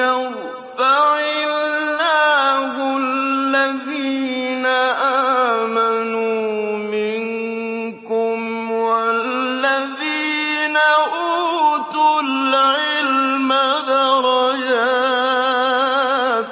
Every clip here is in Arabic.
يرفع الله الذين آمنوا منكم والذين أوتوا العلم درجات.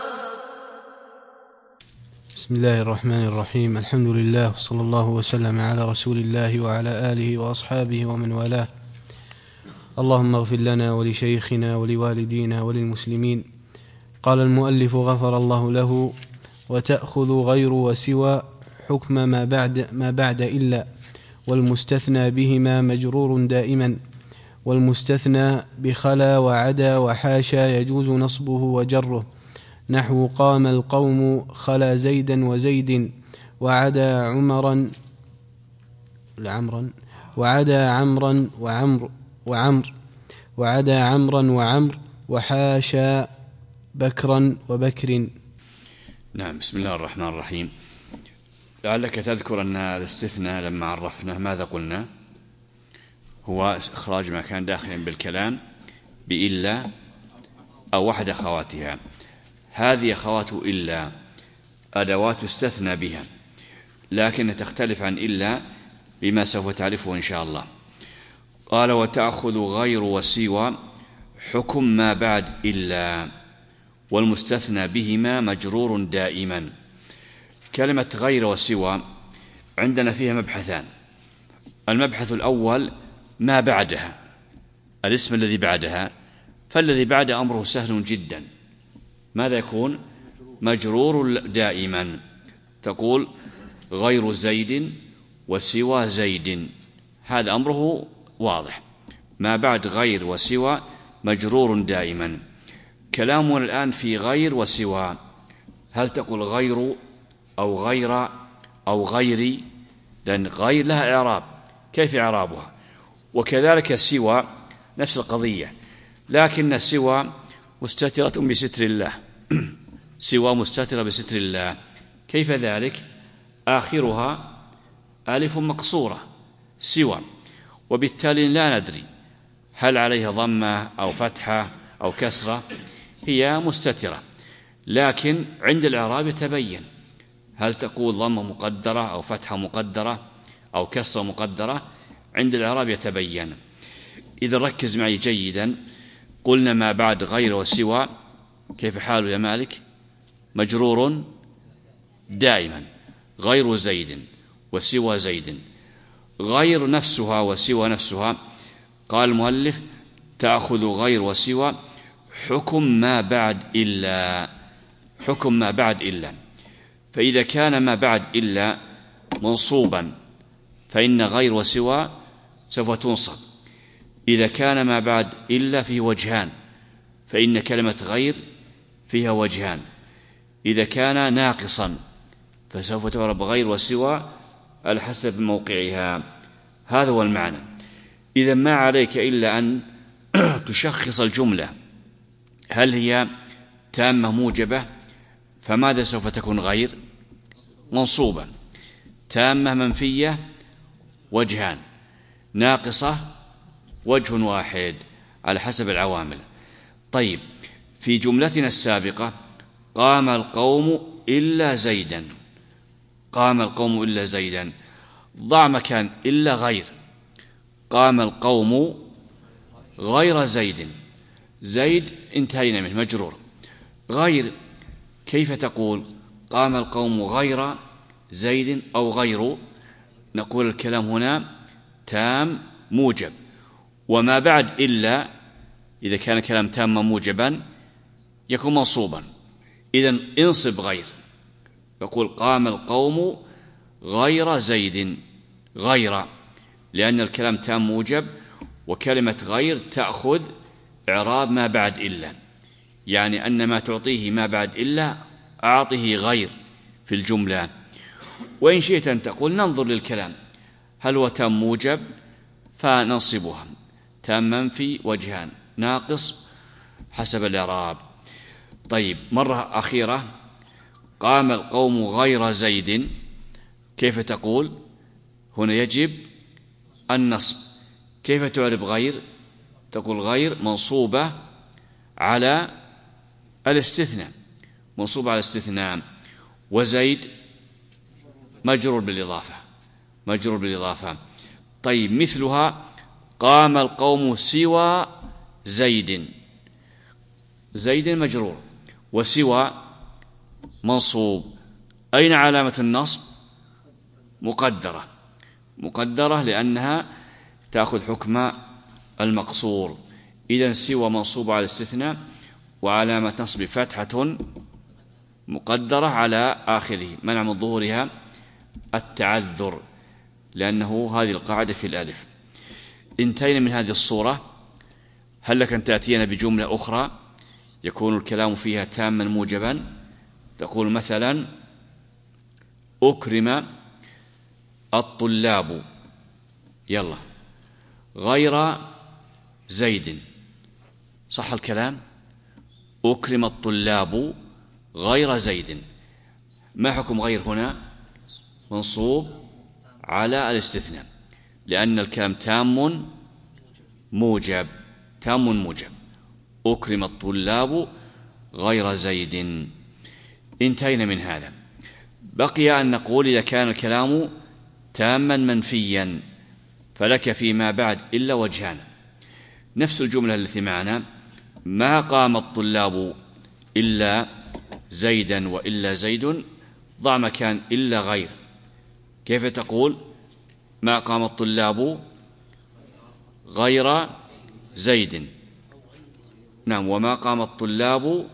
بسم الله الرحمن الرحيم. الحمد لله وصلى الله وسلم على رسول الله وعلى آله وأصحابه ومن والاه. اللهم اغفر لنا ولشيخنا ولوالدينا وللمسلمين. قال المؤلف غفر الله له: وتأخذ غير وسوى حكم ما بعد إلا، والمستثنى بهما مجرور دائما، والمستثنى بخلا وعدا وحاشا يجوز نصبه وجره، نحو قام القوم خلا زيدا وزيد، وعدا عمرا وعدا عمرا وعمر وحاشا بكرا وبكر. نعم. بسم الله الرحمن الرحيم. لعلك تذكر أن الاستثناء لما عرفناه ماذا قلنا؟ هو إخراج ما كان داخلا بالكلام بإلا أو أحد أخواتها. هذه أخوات إلا أدوات استثنى بها، لكن تختلف عن إلا بما سوف تعرفه إن شاء الله. قال: وتأخذ غير وسوى حكم ما بعد إلا، والمستثنى بهما مجرور دائما. كلمة غير وسوى عندنا فيها مبحثان. المبحث الأول ما بعدها، الاسم الذي بعدها، فالذي بعد أمره سهل جدا. ماذا يكون؟ مجرور دائما. تقول غير زيد وسوى زيد، هذا أمره واضح. ما بعد غير وسوى مجرور دائما. كلامنا الآن في غير وسوى، هل تقول غير أو غير أو غيري؟ لأن غير لها إعراب، كيف إعرابها؟ وكذلك سوى نفس القضية، لكن سوى مستترة بستر الله سوى مستترة بستر الله. كيف ذلك؟ آخرها ألف مقصورة سوى، وبالتالي لا ندري هل عليها ضمة أو فتحة أو كسرة، هي مستترة، لكن عند الإعراب يتبين هل تقول ضمة مقدرة أو فتحة مقدرة أو كسرة مقدرة، عند الإعراب يتبين. إذا ركز معي جيدا، قلنا ما بعد غير وسوى كيف حاله يا مالك؟ مجرور دائما، غير زيد وسوى زيد. غير نفسها وسوى نفسها، قال المؤلف: تأخذ غير وسوى حكم ما بعد إلا. حكم ما بعد إلا، فإذا كان ما بعد إلا منصوبا فإن غير وسوى سوف تنصب. إذا كان ما بعد إلا فيه وجهان، فإن كلمة غير فيها وجهان. إذا كان ناقصا فسوف تعرب غير وسوى على حسب موقعها. هذا هو المعنى. إذا ما عليك إلا أن تشخص الجملة، هل هي تامة موجبة؟ فماذا سوف تكون؟ غير منصوبة. تامة منفية وجهان، ناقصة وجه واحد، على حسب العوامل. طيب، في جملتنا السابقة قام القوم إلا زيدا، قام القوم إلا زيدا، ضع مكان إلا غير. قام القوم غير زيد، زيد انتهينا منه مجرور. غير كيف تقول؟ قام القوم غير زيد أو غير، نقول الكلام هنا تام موجب. وما بعد إلا إذا كان كلام تام موجبا يكون منصوبا، إذن انصب غير، يقول قام القوم غير زيد، غير، لأن الكلام تام موجب، وكلمة غير تأخذ إعراب ما بعد إلا، يعني أن ما تعطيه ما بعد إلا أعطه غير في الجملة. وإن شئت أن تقول ننظر للكلام، هل هو تام موجب فننصبها، تام منفي وجهان، ناقص حسب الإعراب. طيب، مرة أخيرة، قام القوم غير زيد، كيف تقول؟ هنا يجب النصب. كيف تعرب غير؟ تقول غير منصوبة على الاستثناء منصوب على الاستثناء، وزيد مجرور بالإضافة. طيب مثلها قام القوم سوى زيد، زيد مجرور وسوى منصوب. أين علامة النصب؟ مقدرة لأنها تأخذ حكم المقصور. إذن سوى منصوب على الاستثناء وعلامة نصب فتحة مقدرة على آخره، منع من ظهورها التعذر، لأنه هذه القاعدة في الألف. انتهينا من هذه الصورة. هل لك أن تأتينا بجملة أخرى يكون الكلام فيها تاما موجبا؟ تقول مثلا أكرم الطلاب يلا غير زيد، صح الكلام؟ أكرم الطلاب غير زيد، ما حكم غير هنا؟ منصوب على الاستثناء، لأن الكلام تام موجب. أكرم الطلاب غير زيد. انتهينا من هذا. بقي أن نقول إذا كان الكلام تاما منفيا فلك فيما بعد إلا وجهان. نفس الجملة التي معنا، ما قام الطلاب إلا زيدا وإلا زيد، ضع مكان إلا غير. كيف تقول ما قام الطلاب غير زيد؟ نعم، وما قام الطلاب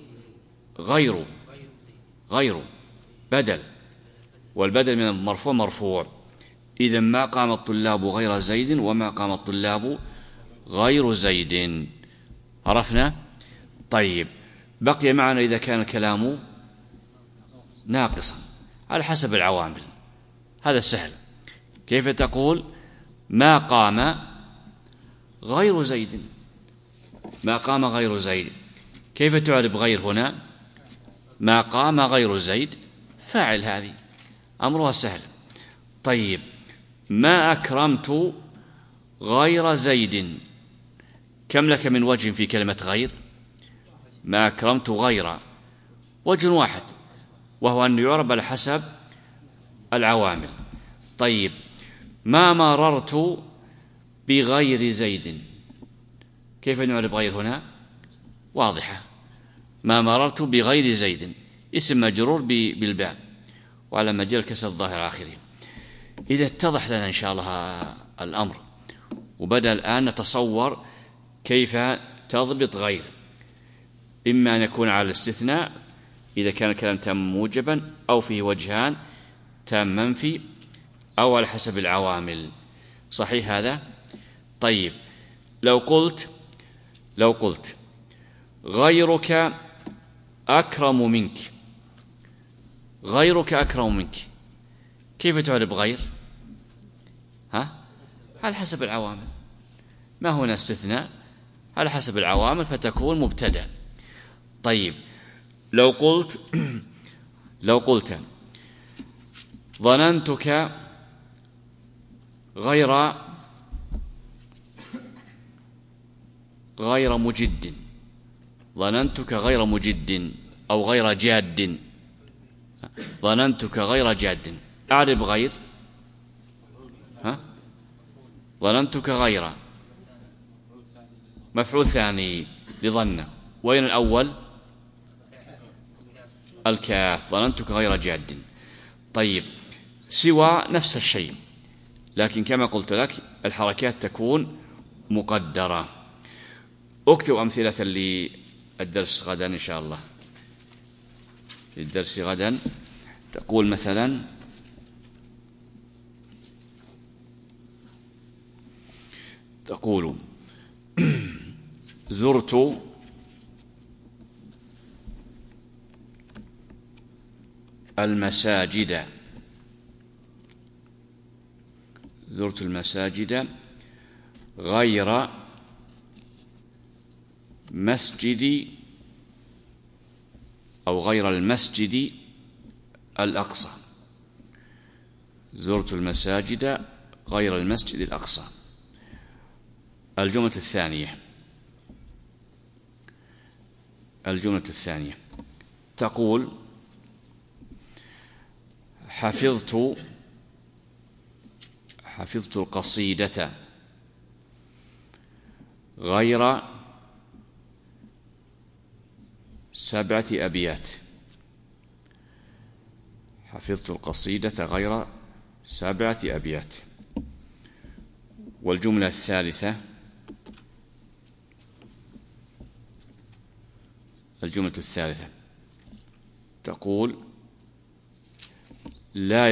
غير بدل، والبدل من المرفوع مرفوع. إذن ما قام الطلاب غير زيد وما قام الطلاب غير زيد. عرفنا؟ طيب بقي معنا إذا كان الكلام ناقصا على حسب العوامل. هذا سهل. كيف تقول ما قام غير زيد؟ ما قام غير زيد، كيف تعرب غير هنا؟ ما قام غير زيد فاعل، هذه أمرها سهل. طيب ما أكرمت غير زيد، كم لك من وجه في كلمة غير؟ ما أكرمت غير وجه واحد، وهو أن يعرب على حسب العوامل. طيب ما مررت بغير زيد، كيف نعرب غير هنا؟ واضحة، ما مررت بغير زيد اسم مجرور بالباء وعلى مجال كسر الظاهر آخره. إذا اتضح لنا إن شاء الله الأمر، وبدأ الآن نتصور كيف تضبط غير، إما أن يكون على الاستثناء إذا كان الكلام تام موجبا، أو فيه وجهان تام منفي، أو على حسب العوامل. صحيح هذا؟ طيب لو قلت غيرك أكرم منك، غيرك أكرم منك، كيف تعرب غير؟ على حسب العوامل، ما هنا استثناء، على حسب العوامل فتكون مبتدأ. طيب لو قلت ظننتك غير مجد، ظننتك غير مجد أو غير جاد، ظننتك غير جاد، أعرب غير. ظننتك غير مفعول ثاني لظن، وين الأول؟ الكاف، ظننتك غير جاد. طيب سوى نفس الشيء، لكن كما قلت لك الحركات تكون مقدرة. اكتب أمثلة للدرس غدا إن شاء الله. للدرس غدا تقول مثلا تقول زرت المساجد، زرت المساجد غير مسجد أو غير المسجد الأقصى، زرت المساجد غير المسجد الأقصى. الجملة الثانية الجملة الثانية تقول: حفظت القصيدة غير 7 أبيات. حفظت القصيدة غير 7 أبيات. والجملة الثالثة تقول: لا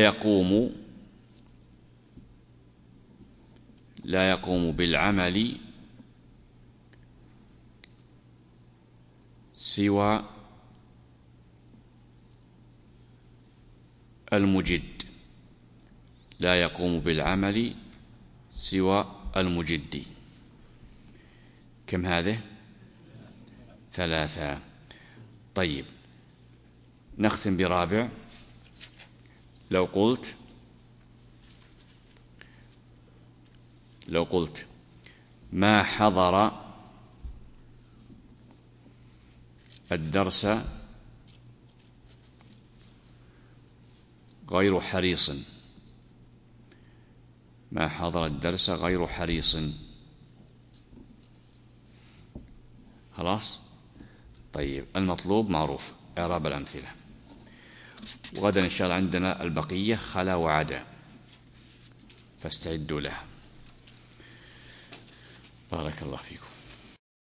يقوم بالعمل سوى المجد. لا يقوم بالعمل سوى المجد. كم هذه؟ 3. طيب، نختم برابع. لو قلت ما حضر الدرس غير حريص. ما حضر الدرس غير حريص. خلاص؟ طيب، المطلوب معروف، إعراب الأمثلة. وغدا إن شاء الله عندنا البقية خلا وعدا، فاستعدوا لها. بارك الله فيكم.